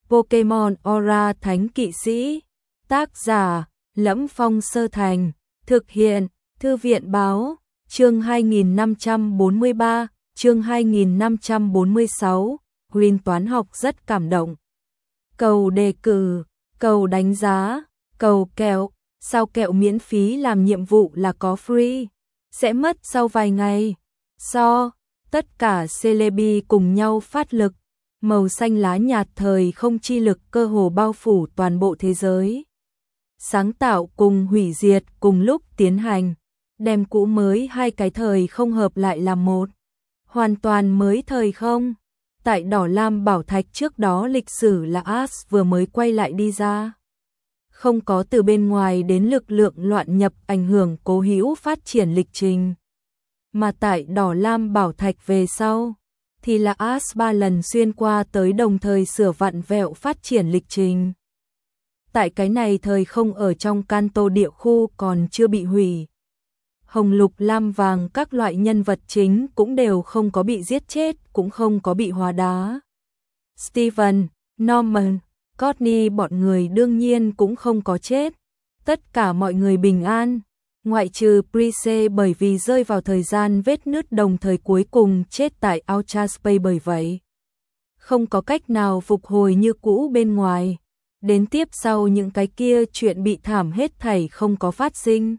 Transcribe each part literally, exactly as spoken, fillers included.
Pokemon Aura Thánh Kỵ Sĩ. Tác giả: Lẫm Phong Sơ Thành. Thực hiện: Thư viện báo. Chương hai nghìn năm trăm bốn mươi ba, chương hai nghìn năm trăm bốn mươi sáu. Green toán học rất cảm động. Cầu đề cử, cầu đánh giá, cầu kẹo. Sao kẹo miễn phí làm nhiệm vụ là có free? Sẽ mất sau vài ngày. So, tất cả celebi cùng nhau phát lực. Màu xanh lá nhạt thời không chi lực cơ hồ bao phủ toàn bộ thế giới. Sáng tạo cùng hủy diệt cùng lúc tiến hành. Đem cũ mới hai cái thời không hợp lại làm một. Hoàn toàn mới thời không. Tại Đỏ Lam Bảo Thạch trước đó lịch sử là Ash vừa mới quay lại đi ra. Không có từ bên ngoài đến lực lượng loạn nhập ảnh hưởng cố hữu phát triển lịch trình. Mà tại Đỏ Lam Bảo Thạch về sau, thì là Ash ba lần xuyên qua tới đồng thời sửa vặn vẹo phát triển lịch trình. Tại cái này thời không ở trong Kanto địa khu còn chưa bị hủy. Hồng lục lam vàng các loại nhân vật chính cũng đều không có bị giết chết, cũng không có bị hóa đá. Steven, Norman, Courtney bọn người đương nhiên cũng không có chết. Tất cả mọi người bình an, ngoại trừ Prise bởi vì rơi vào thời gian vết nứt đồng thời cuối cùng chết tại Outer Space, bởi vậy không có cách nào phục hồi như cũ bên ngoài. Đến tiếp sau những cái kia chuyện bị thảm hết thảy không có phát sinh.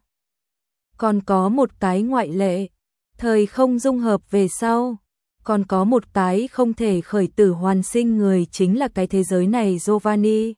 Còn có một cái ngoại lệ, thời không dung hợp về sau. Còn có một cái không thể khởi tử hoàn sinh người, chính là cái thế giới này Giovanni.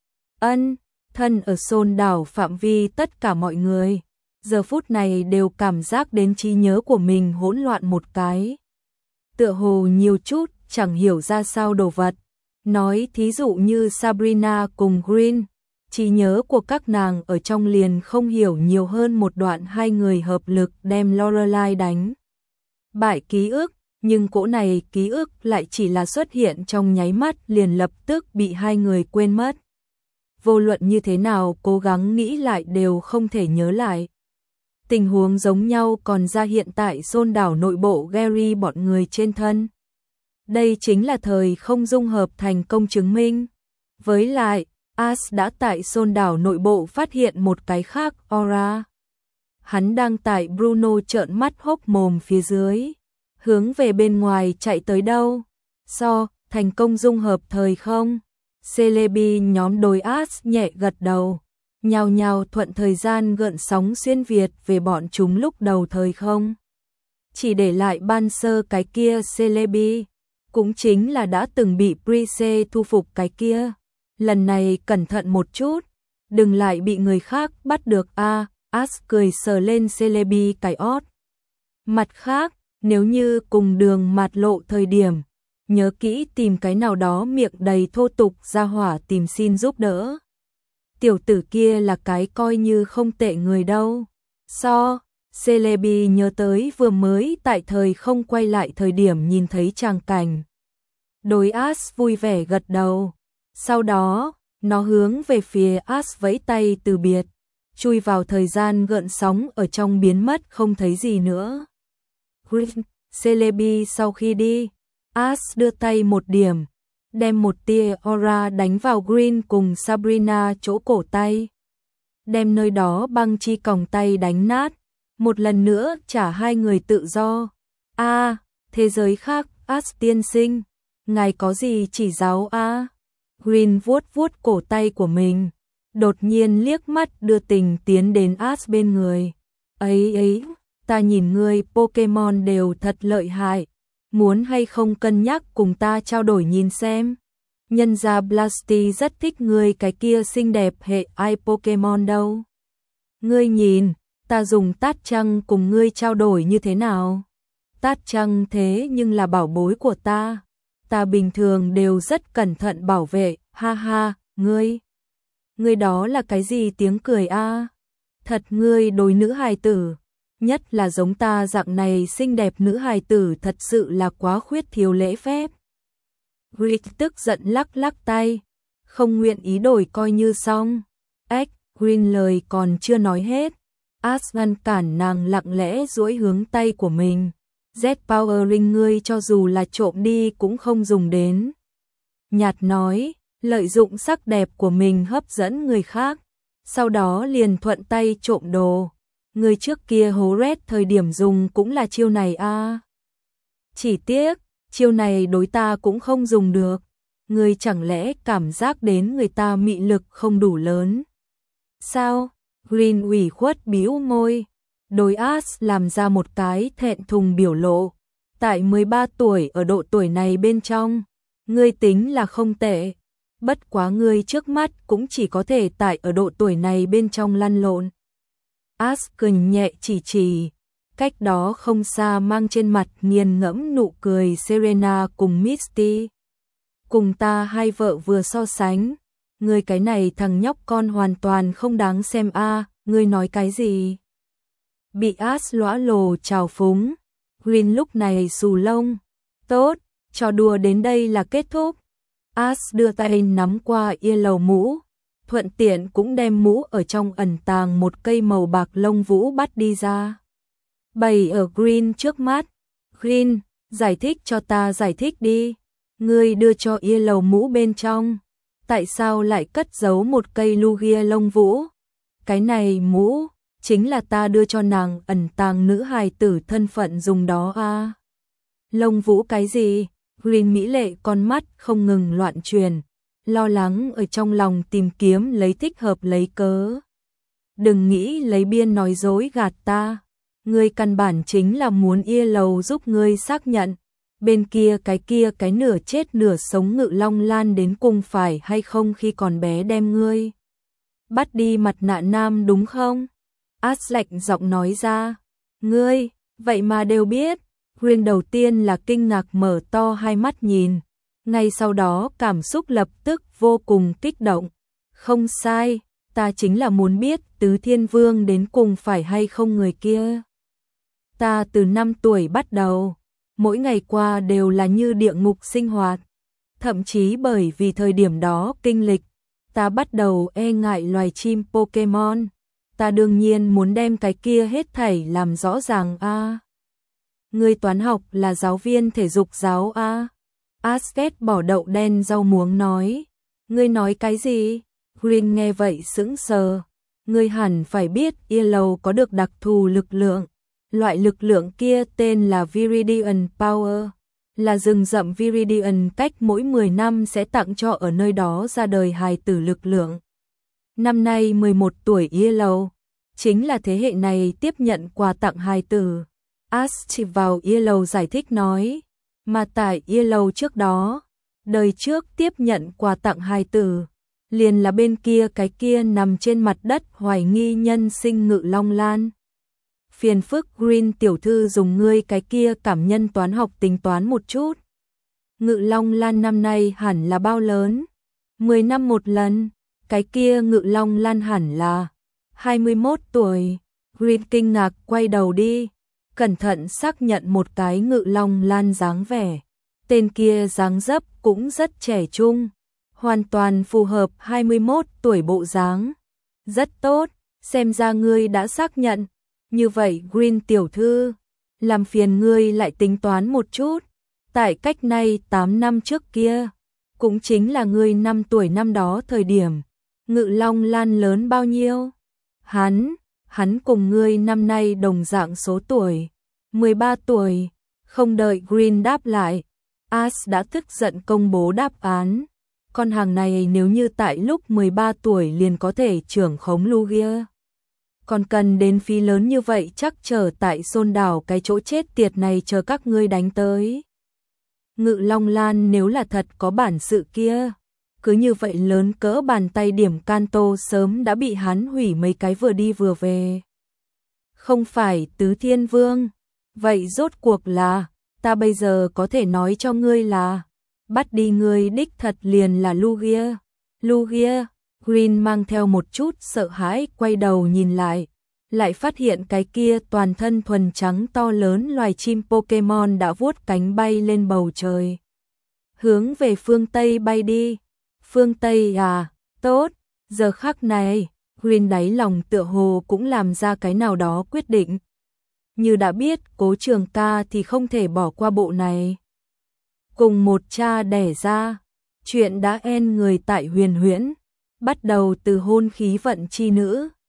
Ân, thân ở Xôn đảo phạm vi tất cả mọi người. Giờ phút này đều cảm giác đến trí nhớ của mình hỗn loạn một cái. Tựa hồ nhiều chút, chẳng hiểu ra sao đồ vật. Nói thí dụ như Sabrina cùng Green, trí nhớ của các nàng ở trong liền không hiểu nhiều hơn một đoạn hai người hợp lực đem Lorelai đánh bại ký ức, nhưng cỗ này ký ức lại chỉ là xuất hiện trong nháy mắt liền lập tức bị hai người quên mất. Vô luận như thế nào cố gắng nghĩ lại đều không thể nhớ lại. Tình huống giống nhau còn ra hiện tại Xôn đảo nội bộ Gary bọn người trên thân. Đây chính là thời không dung hợp thành công chứng minh. Với lại, Ash đã tại Xôn đảo nội bộ phát hiện một cái khác aura. Hắn đang tại Bruno trợn mắt hốc mồm phía dưới. Hướng về bên ngoài chạy tới đâu? So, thành công dung hợp thời không? Celebi nhóm đối Ash nhẹ gật đầu. Nhào nhào thuận thời gian gợn sóng xuyên Việt về bọn chúng lúc đầu thời không. Chỉ để lại ban sơ cái kia Celebi. Cũng chính là đã từng bị Prise thu phục cái kia. Lần này cẩn thận một chút, đừng lại bị người khác bắt được a. À, Ash cười sờ lên Celebi cái ót. Mặt khác, nếu như cùng đường mạt lộ thời điểm, nhớ kỹ tìm cái nào đó miệng đầy thô tục ra hỏa tìm xin giúp đỡ. Tiểu tử kia là cái coi như không tệ người đâu. So, Celebi nhớ tới vừa mới tại thời không quay lại thời điểm nhìn thấy tràng cảnh. Đối Ash vui vẻ gật đầu. Sau đó, nó hướng về phía Ash vẫy tay từ biệt, chui vào thời gian gợn sóng ở trong biến mất không thấy gì nữa. Green, Celebi sau khi đi, Ash đưa tay một điểm, đem một tia aura đánh vào Green cùng Sabrina chỗ cổ tay. Đem nơi đó băng chi còng tay đánh nát, một lần nữa trả hai người tự do. A, à, thế giới khác, Ash tiên sinh, ngài có gì chỉ giáo a? À? Green vuốt vuốt cổ tay của mình, đột nhiên liếc mắt đưa tình tiến đến Ash bên người. Ấy ấy, ta nhìn ngươi Pokemon đều thật lợi hại, muốn hay không cân nhắc cùng ta trao đổi nhìn xem. Nhân gia Blasty rất thích ngươi cái kia xinh đẹp hệ ai Pokemon đâu. Ngươi nhìn, ta dùng tát trăng cùng ngươi trao đổi như thế nào? Tát trăng thế nhưng là bảo bối của ta. Ta bình thường đều rất cẩn thận bảo vệ, ha ha, ngươi. Ngươi đó là cái gì tiếng cười a? À? Thật ngươi đối nữ hài tử, nhất là giống ta dạng này xinh đẹp nữ hài tử thật sự là quá khuyết thiếu lễ phép. Rick tức giận lắc lắc tay, không nguyện ý đổi coi như xong. Ếch, Green lời còn chưa nói hết. Ash ngăn cản nàng lặng lẽ duỗi hướng tay của mình. Z-Powering ngươi cho dù là trộm đi cũng không dùng đến. Nhạt nói, lợi dụng sắc đẹp của mình hấp dẫn người khác, sau đó liền thuận tay trộm đồ. Người trước kia hố Red thời điểm dùng cũng là chiêu này a. À. Chỉ tiếc, chiêu này đối ta cũng không dùng được. Người chẳng lẽ cảm giác đến người ta mị lực không đủ lớn? Sao? Green ủy khuất bĩu môi. Đối Ash làm ra một cái thẹn thùng biểu lộ. Tại mười ba tuổi ở độ tuổi này bên trong, ngươi tính là không tệ. Bất quá ngươi trước mắt cũng chỉ có thể tại ở độ tuổi này bên trong lăn lộn. Ash cười nhẹ chỉ chỉ. Cách đó không xa mang trên mặt nghiền ngẫm nụ cười Serena cùng Misty. Cùng ta hai vợ vừa so sánh. Ngươi cái này thằng nhóc con hoàn toàn không đáng xem a. À, ngươi nói cái gì? Bị Ash lõa lồ trào phúng. Green lúc này xù lông. Tốt, trò đùa đến đây là kết thúc. Ash đưa tay nắm qua Yellow mũ, thuận tiện cũng đem mũ ở trong ẩn tàng một cây màu bạc lông vũ bắt đi ra. Bày ở Green trước mắt. Green, giải thích cho ta giải thích đi. Ngươi đưa cho Yellow mũ bên trong. Tại sao lại cất giấu một cây Lugia lông vũ? Cái này mũ chính là ta đưa cho nàng ẩn tàng nữ hài tử thân phận dùng đó a. À. Lông vũ cái gì? Green mỹ lệ con mắt không ngừng loạn truyền, lo lắng ở trong lòng tìm kiếm lấy thích hợp lấy cớ. Đừng nghĩ lấy biên nói dối gạt ta. Ngươi căn bản chính là muốn Yellow giúp ngươi xác nhận. Bên kia cái kia cái nửa chết nửa sống Ngự Long Lan đến cùng phải hay không khi còn bé đem ngươi bắt đi mặt nạ nam đúng không? Ash lạnh giọng nói ra. Ngươi, vậy mà đều biết. Green đầu tiên là kinh ngạc mở to hai mắt nhìn. Ngay sau đó cảm xúc lập tức vô cùng kích động. Không sai, ta chính là muốn biết Tứ Thiên Vương đến cùng phải hay không người kia. Ta từ năm tuổi bắt đầu, mỗi ngày qua đều là như địa ngục sinh hoạt. Thậm chí bởi vì thời điểm đó kinh lịch, ta bắt đầu e ngại loài chim Pokemon. Ta đương nhiên muốn đem cái kia hết thảy làm rõ ràng a. À. Ngươi toán học là giáo viên thể dục giáo a. À. Asket bỏ đậu đen rau muống nói. Ngươi nói cái gì? Green nghe vậy sững sờ. Ngươi hẳn phải biết Yellow có được đặc thù lực lượng. Loại lực lượng kia tên là Viridian Power. Là rừng rậm Viridian cách mỗi mười năm sẽ tặng cho ở nơi đó ra đời hài tử lực lượng. Năm nay mười một tuổi Yellow, chính là thế hệ này tiếp nhận quà tặng hài tử. Ash chỉ vào Yellow giải thích nói, mà tại Yellow trước đó, đời trước tiếp nhận quà tặng hài tử, liền là bên kia cái kia nằm trên mặt đất hoài nghi nhân sinh Ngự Long Lan. Phiền phức Green tiểu thư dùng ngươi cái kia cảm nhân toán học tính toán một chút. Ngự Long Lan năm nay hẳn là bao lớn? mười năm một lần. Cái kia Ngự Long Lan hẳn là hai mươi mốt tuổi. Green kinh ngạc quay đầu đi, cẩn thận xác nhận một cái Ngự Long Lan dáng vẻ. Tên kia dáng dấp cũng rất trẻ trung, hoàn toàn phù hợp hai mươi mốt tuổi bộ dáng. Rất tốt, xem ra ngươi đã xác nhận. Như vậy Green tiểu thư, làm phiền ngươi lại tính toán một chút. Tại cách nay tám năm trước kia, cũng chính là ngươi năm tuổi năm đó thời điểm, Ngự Long Lan lớn bao nhiêu? Hắn, hắn cùng ngươi năm nay đồng dạng số tuổi, mười ba tuổi. Không đợi Green đáp lại, Ash đã tức giận công bố đáp án. Con hàng này nếu như tại lúc mười ba tuổi liền có thể trưởng khống Lugia, còn cần đến phí lớn như vậy chắc chờ tại Xôn đảo cái chỗ chết tiệt này chờ các ngươi đánh tới. Ngự Long Lan nếu là thật có bản sự kia, cứ như vậy lớn cỡ bàn tay điểm Kanto sớm đã bị hắn hủy mấy cái vừa đi vừa về. Không phải Tứ Thiên Vương, vậy rốt cuộc là, ta bây giờ có thể nói cho ngươi là, bắt đi ngươi đích thật liền là Lugia. Lugia. Green mang theo một chút sợ hãi quay đầu nhìn lại, lại phát hiện cái kia toàn thân thuần trắng to lớn loài chim Pokemon đã vuốt cánh bay lên bầu trời. Hướng về phương Tây bay đi. Phương Tây à, tốt, giờ khắc này, Green đáy lòng tựa hồ cũng làm ra cái nào đó quyết định. Như đã biết Cố Trường Ca thì không thể bỏ qua bộ này. Cùng một cha đẻ ra, Chuyện đã en người tại huyền huyễn, bắt đầu từ hôn khí vận chi nữ,